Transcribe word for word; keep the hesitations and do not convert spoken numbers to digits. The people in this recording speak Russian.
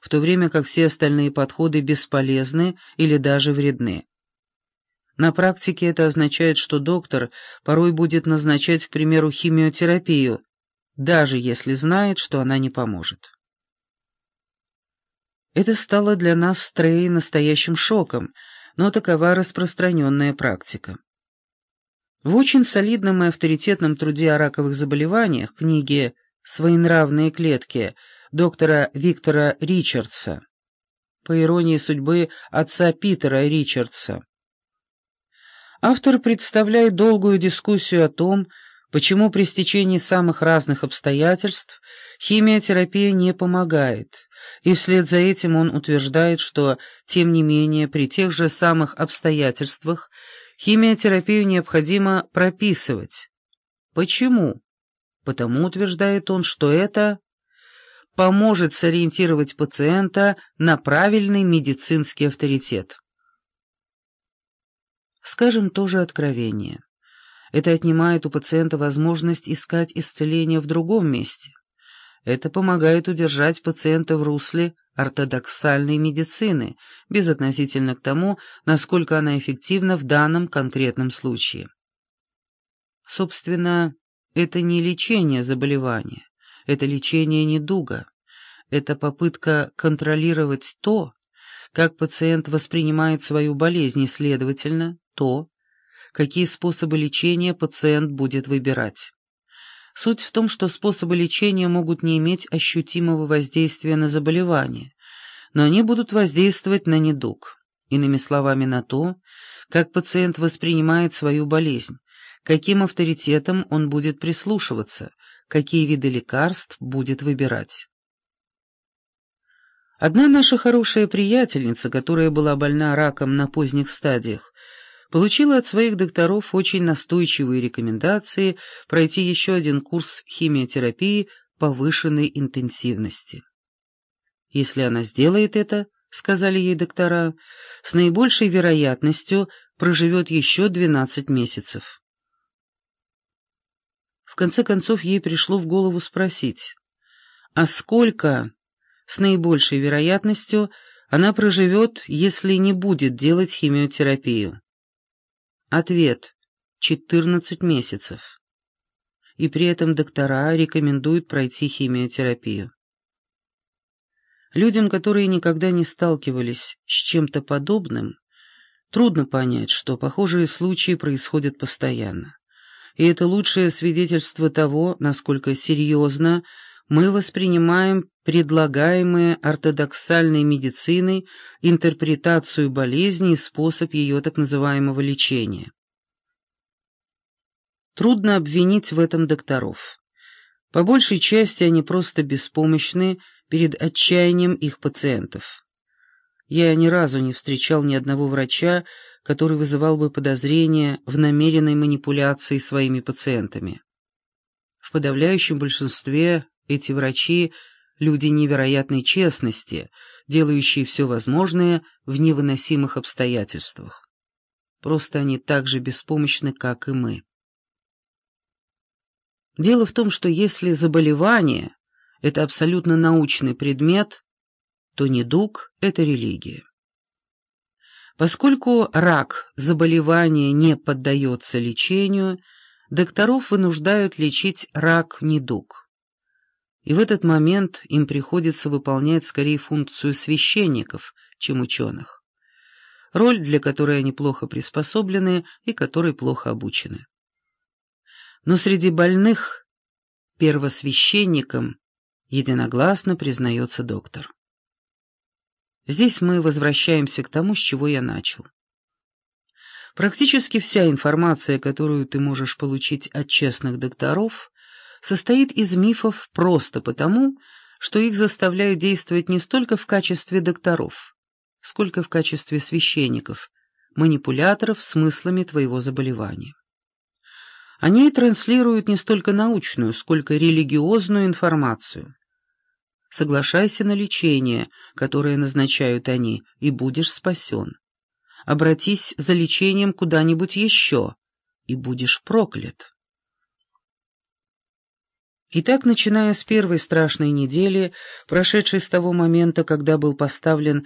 в то время как все остальные подходы бесполезны или даже вредны. На практике это означает, что доктор порой будет назначать, к примеру, химиотерапию, даже если знает, что она не поможет. Это стало для нас с Трей настоящим шоком, но такова распространенная практика. В очень солидном и авторитетном труде о раковых заболеваниях, книге «Своенравные клетки» доктора Виктора Ричардса, по иронии судьбы отца Питера Ричардса, автор представляет долгую дискуссию о том, почему при стечении самых разных обстоятельств химиотерапия не помогает, и вслед за этим он утверждает, что, тем не менее, при тех же самых обстоятельствах химиотерапию необходимо прописывать. Почему? Потому, утверждает он, что это поможет сориентировать пациента на правильный медицинский авторитет. Скажем тоже откровение. Это отнимает у пациента возможность искать исцеление в другом месте. Это помогает удержать пациента в русле ортодоксальной медицины, безотносительно к тому, насколько она эффективна в данном конкретном случае. Собственно, это не лечение заболевания, это лечение недуга, это попытка контролировать то, как пациент воспринимает свою болезнь, и, следовательно, то, какие способы лечения пациент будет выбирать. Суть в том, что способы лечения могут не иметь ощутимого воздействия на заболевание, но они будут воздействовать на недуг, иными словами, на то, как пациент воспринимает свою болезнь, каким авторитетом он будет прислушиваться, какие виды лекарств будет выбирать. Одна наша хорошая приятельница, которая была больна раком на поздних стадиях, получила от своих докторов очень настойчивые рекомендации пройти еще один курс химиотерапии повышенной интенсивности. Если она сделает это, сказали ей доктора, с наибольшей вероятностью проживет еще двенадцать месяцев. В конце концов, ей пришло в голову спросить, а сколько с наибольшей вероятностью она проживет, если не будет делать химиотерапию? Ответ – четырнадцать месяцев. И при этом доктора рекомендуют пройти химиотерапию. Людям, которые никогда не сталкивались с чем-то подобным, трудно понять, что похожие случаи происходят постоянно. И это лучшее свидетельство того, насколько серьезно мы воспринимаем предлагаемые ортодоксальной медициной интерпретацию болезни и способ ее так называемого лечения. Трудно обвинить в этом докторов. По большей части они просто беспомощны перед отчаянием их пациентов. Я ни разу не встречал ни одного врача, который вызывал бы подозрения в намеренной манипуляции своими пациентами. В подавляющем большинстве эти врачи – люди невероятной честности, делающие все возможное в невыносимых обстоятельствах. Просто они так же беспомощны, как и мы. Дело в том, что если заболевание – это абсолютно научный предмет, то недуг – это религия. Поскольку рак – заболевание не поддается лечению, докторов вынуждают лечить рак-недуг. И в этот момент им приходится выполнять скорее функцию священников, чем ученых. Роль, для которой они плохо приспособлены и которой плохо обучены. Но среди больных первосвященником единогласно признается доктор. Здесь мы возвращаемся к тому, с чего я начал. Практически вся информация, которую ты можешь получить от честных докторов, состоит из мифов просто потому, что их заставляют действовать не столько в качестве докторов, сколько в качестве священников, манипуляторов смыслами твоего заболевания. Они транслируют не столько научную, сколько религиозную информацию. Соглашайся на лечение, которое назначают они, и будешь спасен. Обратись за лечением куда-нибудь еще, и будешь проклят. Итак, начиная с первой страшной недели, прошедшей с того момента, когда был поставлен